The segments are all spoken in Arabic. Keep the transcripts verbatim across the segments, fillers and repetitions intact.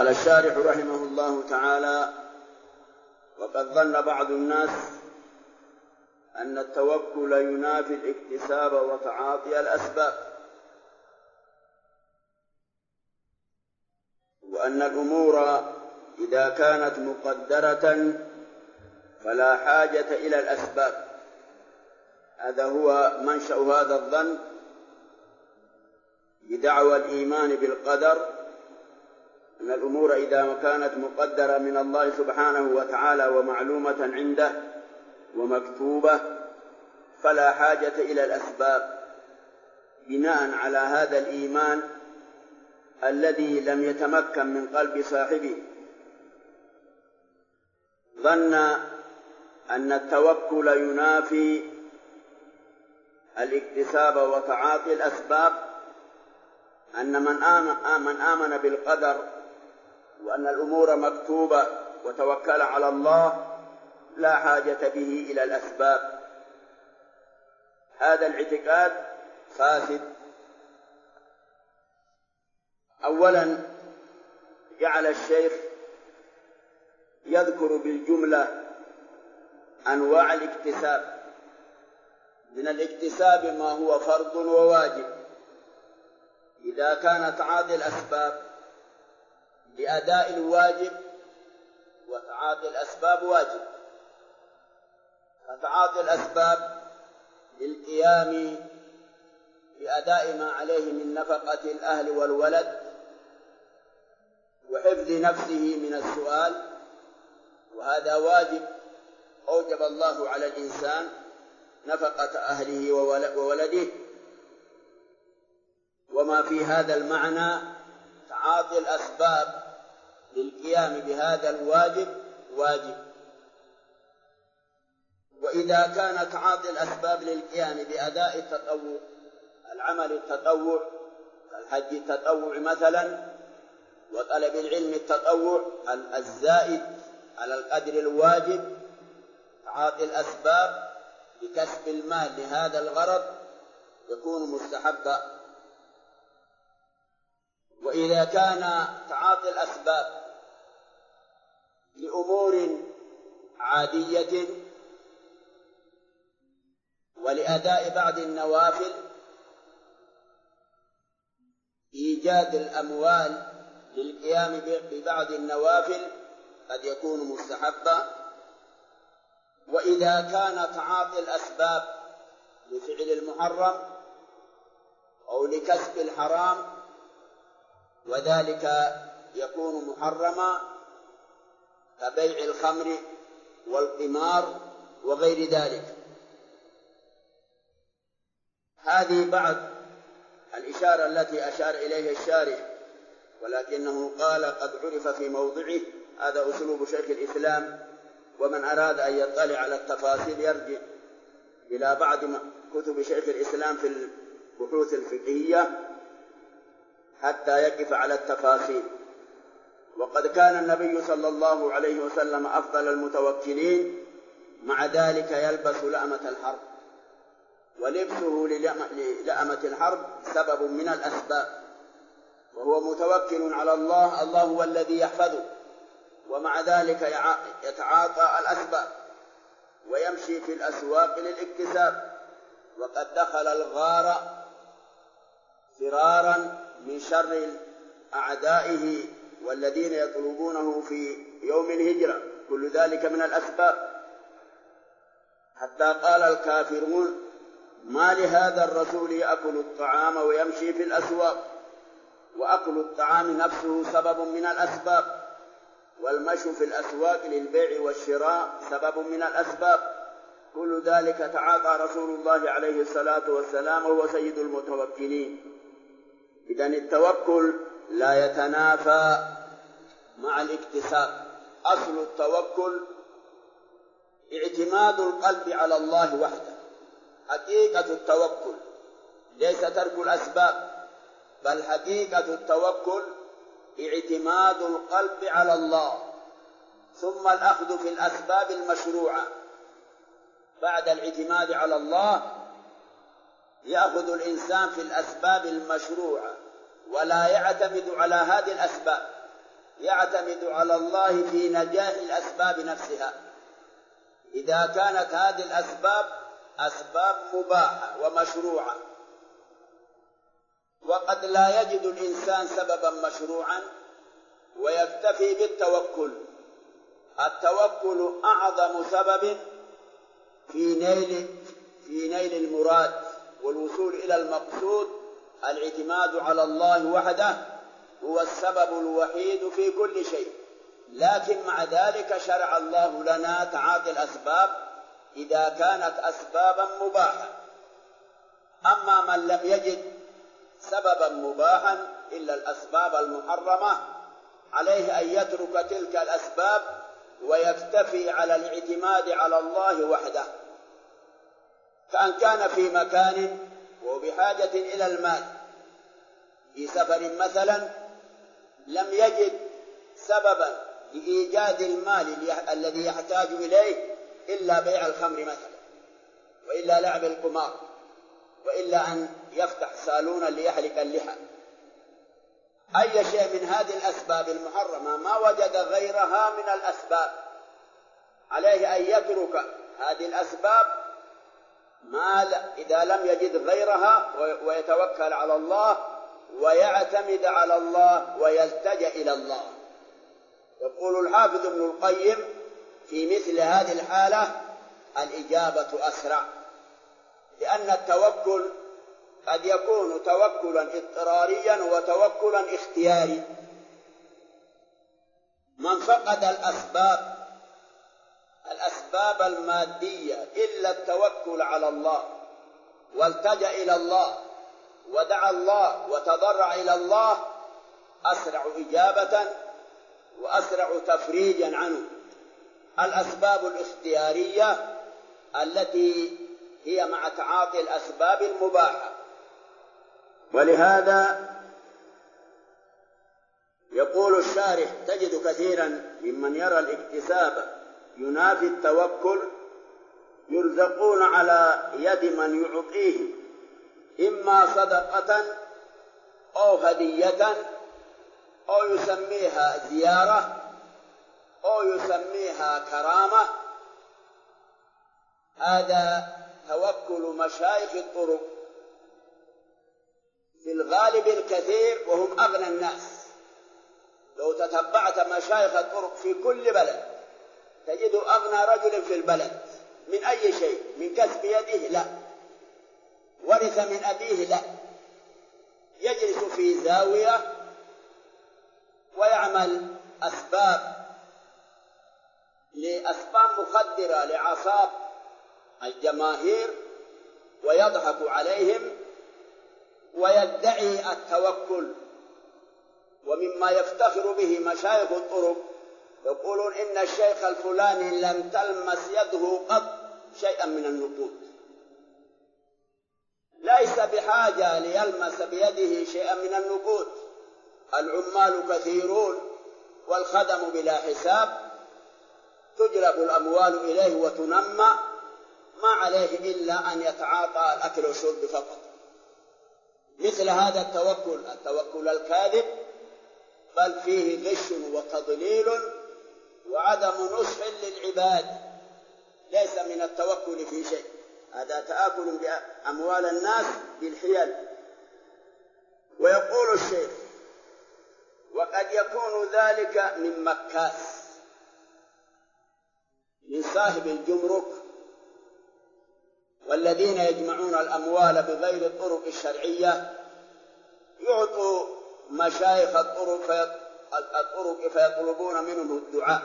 قال الشارح رحمه الله تعالى: وقد ظن بعض الناس أن التوكل ينافي الاكتساب وتعاطي الأسباب، وأن الأمور إذا كانت مقدرة فلا حاجة إلى الأسباب. هذا هو منشأ هذا الظن بدعوى الإيمان بالقدر، أن الأمور إذا كانت مقدرة من الله سبحانه وتعالى ومعلومة عنده ومكتوبة فلا حاجة إلى الأسباب، بناء على هذا الإيمان الذي لم يتمكن من قلب صاحبه. ظن أن التوكل ينافي الاكتساب وتعاطي الأسباب، أن من آمن, من آمن بالقدر وأن الأمور مكتوبة وتوكل على الله لا حاجة به إلى الأسباب. هذا الاعتقاد فاسد. أولا جعل الشيخ يذكر بالجملة أنواع الاكتساب. من الاكتساب ما هو فرض وواجب، إذا كان تعاطي الأسباب لأداء الواجب وتعاطي الأسباب واجب، فتعاطي الأسباب للقيام بأداء ما عليه من نفقة الأهل والولد وحفظ نفسه من السؤال، وهذا واجب أوجب الله على الإنسان نفقة أهله وولده. وما في هذا المعنى تعاطي الأسباب للقيام بهذا الواجب واجب. وإذا كان تعاطي الأسباب للقيام بأداء التطوع، العمل التطوع كالحج التطوع مثلا، وطلب العلم التطوع الزائد على القدر الواجب، تعاطي الأسباب لكسب المال لهذا الغرض يكون مستحبا. وإذا كان تعاطي الأسباب لأمور عادية ولأداء بعض النوافل، إيجاد الأموال للقيام ببعض النوافل قد يكون مستحبا. وإذا كان تعاطي الأسباب لفعل المحرم أو لكسب الحرام وذلك يكون محرما كبيع الخمر والقمار وغير ذلك. هذه بعض الإشارة التي أشار إليها الشارح، ولكنه قال قد عرف في موضعه. هذا أسلوب شيخ الإسلام، ومن أراد أن يطلع على التفاصيل يرجع إلى بعض كتب شيخ الإسلام في البحوث الفقهية حتى يقف على التفاصيل. وقد كان النبي صلى الله عليه وسلم أفضل المتوكلين، مع ذلك يلبس لأمة الحرب، ولبسه للأمة الحرب سبب من الأسباب، وهو متوكل على الله، الله هو الذي يحفظه، ومع ذلك يتعاطى الأسباب ويمشي في الأسواق للاكتساب. وقد دخل الغار فرارا من شر أعدائه والذين يطلبونه في يوم الهجرة، كل ذلك من الأسباب. حتى قال الكافرون: ما لهذا الرسول يأكل الطعام ويمشي في الأسواق. وأكل الطعام نفسه سبب من الأسباب، والمشي في الأسواق للبيع والشراء سبب من الأسباب. كل ذلك تعاطى رسول الله عليه الصلاة والسلام وهو سيد المتوكلين. إذن التوكل لا يتنافى مع الاكتساب. أصل التوكل اعتماد القلب على الله وحده. حقيقة التوكل ليس ترك الأسباب، بل حقيقة التوكل اعتماد القلب على الله، ثم الأخذ في الأسباب المشروعة. بعد الاعتماد على الله يأخذ الإنسان في الأسباب المشروعة، ولا يعتمد على هذه الأسباب، يعتمد على الله في نجاح الأسباب نفسها، إذا كانت هذه الأسباب أسباب مباحة ومشروعة. وقد لا يجد الإنسان سببا مشروعا ويكتفي بالتوكل. التوكل أعظم سبب في نيل في نيل المراد والوصول إلى المقصود. الاعتماد على الله وحده هو السبب الوحيد في كل شيء، لكن مع ذلك شرع الله لنا تعاطي الأسباب إذا كانت أسبابا مباحة. أما من لم يجد سببا مباحا إلا الأسباب المحرمة، عليه أن يترك تلك الأسباب ويكتفي على الاعتماد على الله وحده. كأن كان في مكان وبحاجة إلى المال، في سفر مثلا، لم يجد سببا لإيجاد المال الذي يحتاج إليه إلا بيع الخمر مثلا، وإلا لعب القمار، وإلا أن يفتح صالونا ليحلق اللحى. أي شيء من هذه الأسباب المحرمة ما وجد غيرها من الأسباب، عليه أن يترك هذه الأسباب ما إذا لم يجد غيرها ويتوكل على الله ويعتمد على الله ويلتجأ إلى الله. يقول الحافظ ابن القيم في مثل هذه الحالة الإجابة أسرع، لأن التوكل قد يكون توكلا اضطراريا وتوكلا اختياري. من فقد الأسباب الأسباب المادية إلا التوكل على الله والتجأ إلى الله ودعا الله وتضرع إلى الله، أسرع إجابة وأسرع تفريجا عنه. الأسباب الاختيارية التي هي مع تعاطي الأسباب المباحة. ولهذا يقول الشارح: تجد كثيرا ممن يرى الاكتساب ينافي التوكل يرزقون على يد من يعطيهم إما صدقة أو هدية أو يسميها زيارة أو يسميها كرامة. هذا توكل مشايخ الطرق في الغالب الكثير، وهم أغنى الناس. لو تتبعت مشايخ الطرق في كل بلد تجد أغنى رجل في البلد من أي شيء، من كسب يده لا، ورث من أبيه لا، يجلس في زاوية ويعمل أسباب لأسباب مخدرة لأعصاب الجماهير ويضحك عليهم ويدعي التوكل. ومما يفتخر به مشايخ الطرق يقولون إن الشيخ الفلاني لم تلمس يده قط شيئا من النقود، ليس بحاجة ليلمس بيده شيئا من النقود. العمال كثيرون والخدم بلا حساب، تجلب الأموال إليه وتنمى، ما عليه إلا أن يتعاطى الأكل والشرب فقط. مثل هذا التوكل التوكل الكاذب، بل فيه غش وتضليل وعدم نصح للعباد، ليس من التوكل في شيء. هذا تآكل بأموال الناس بالحيل. ويقول الشيخ: وقد يكون ذلك من مكاس، من صاحب الجمرك والذين يجمعون الأموال بغير الطرق الشرعية، يعطوا مشايخ الطرق الطرق فيطلبون منهم الدعاء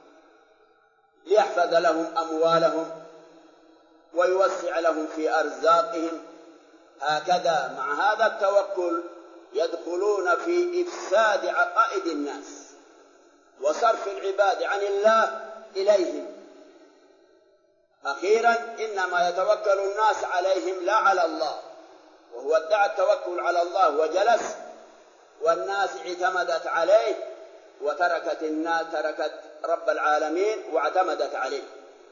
ليحفظ لهم أموالهم ويوسع لهم في أرزاقهم. هكذا مع هذا التوكل يدخلون في إفساد عقائد الناس وصرف العباد عن الله إليهم. أخيرا إنما يتوكل الناس عليهم لا على الله، وهو ادعى التوكل على الله وجلس، والناس اعتمدت عليه وتركت الناس تركت رب العالمين واعتمدت عليه.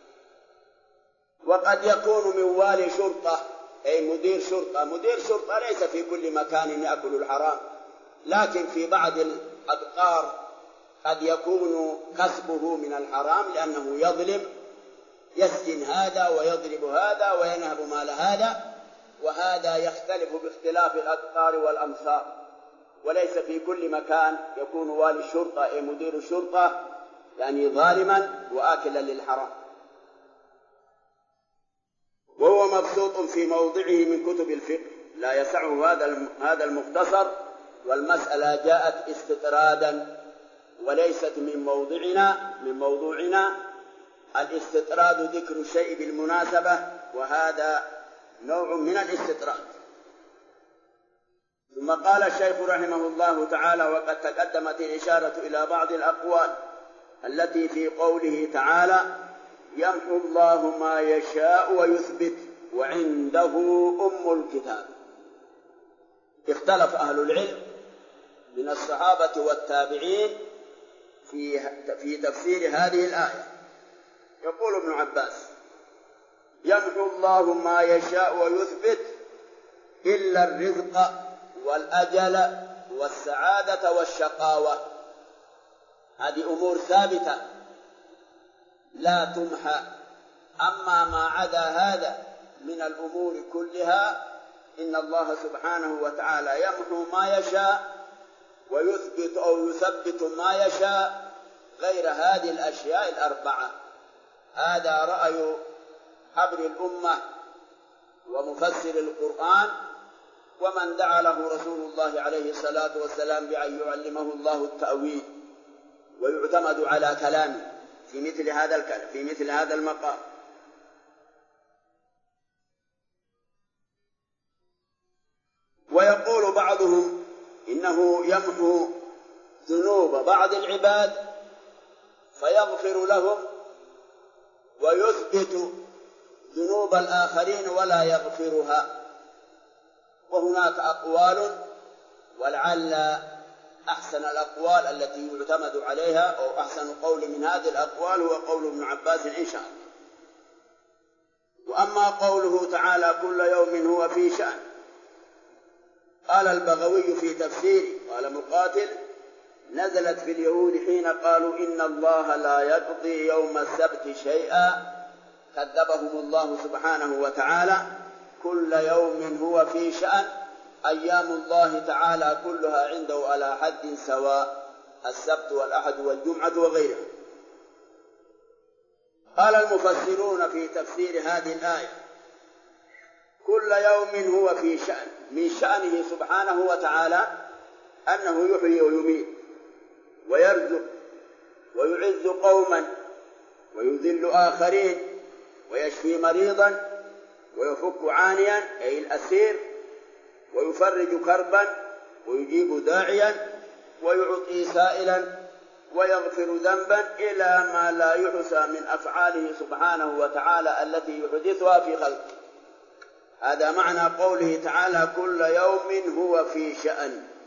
وقد يكون من والي شرطة، أي مدير شرطة. مدير شرطة ليس في كل مكان يأكل الحرام، لكن في بعض الأقطار قد يكون كسبه من الحرام لأنه يظلم، يسجن هذا ويضرب هذا وينهب مال هذا، وهذا يختلف باختلاف الأقطار والأمصار، وليس في كل مكان يكون والي الشرطة أي مدير الشرطة يعني ظالما وآكلا للحرام. وهو مبسوط في موضعه من كتب الفقه، لا يسعه هذا المختصر، والمسألة جاءت استطرادا وليست من موضعنا من موضوعنا. الاستطراد ذكر الشيء بالمناسبة، وهذا نوع من الاستطراد. ثم قال الشيخ رحمه الله تعالى: وقد تقدمت الإشارة إلى بعض الأقوال التي في قوله تعالى: يمحو الله ما يشاء ويثبت وعنده أم الكتاب. اختلف أهل العلم من الصحابة والتابعين في في تفسير هذه الآية. يقول ابن عباس: يمحو الله ما يشاء ويثبت إلا الرزق والأجل والسعادة والشقاوة. هذه أمور ثابتة لا تمحى. أما ما عدا هذا من الأمور كلها إن الله سبحانه وتعالى يمحو ما يشاء ويثبت أو يثبت ما يشاء غير هذه الأشياء الأربعة. هذا رأي حبر الأمة ومفسر القرآن، ومن دعا له رسول الله عليه الصلاة والسلام بأن يعلمه الله التأويل ويعتمد على كلامه في مثل هذا الكلام في مثل هذا المقام. ويقول بعضهم إنه يمحو ذنوب بعض العباد فيغفر لهم، ويثبت ذنوب الآخرين ولا يغفرها. وهناك أقوال، ولعل أحسن الأقوال التي يعتمد عليها أو أحسن قول من هذه الأقوال هو قول ابن عباس إن شاء الله. وأما قوله تعالى: كل يوم هو في شأن، قال البغوي في تفسيره، قال مقاتل: نزلت في اليهود حين قالوا إن الله لا يقضي يوم السبت شيئا، كذبهم الله سبحانه وتعالى: كل يوم هو في شأن، أيام الله تعالى كلها عنده على حد سواء، السبت والأحد والجمعة وغيرها. قال المفسرون في تفسير هذه الآية: كل يوم هو في شأن، من شأنه سبحانه وتعالى أنه يحيي ويميت ويرزق ويعز قوما ويذل آخرين ويشفي مريضا ويفك عانيا أي الأسير ويفرج كربا ويجيب داعيا ويعطي سائلا ويغفر ذنبا إلى ما لا يحصى من أفعاله سبحانه وتعالى التي يحدثها في خلقه. هذا معنى قوله تعالى: كل يوم هو في شأن.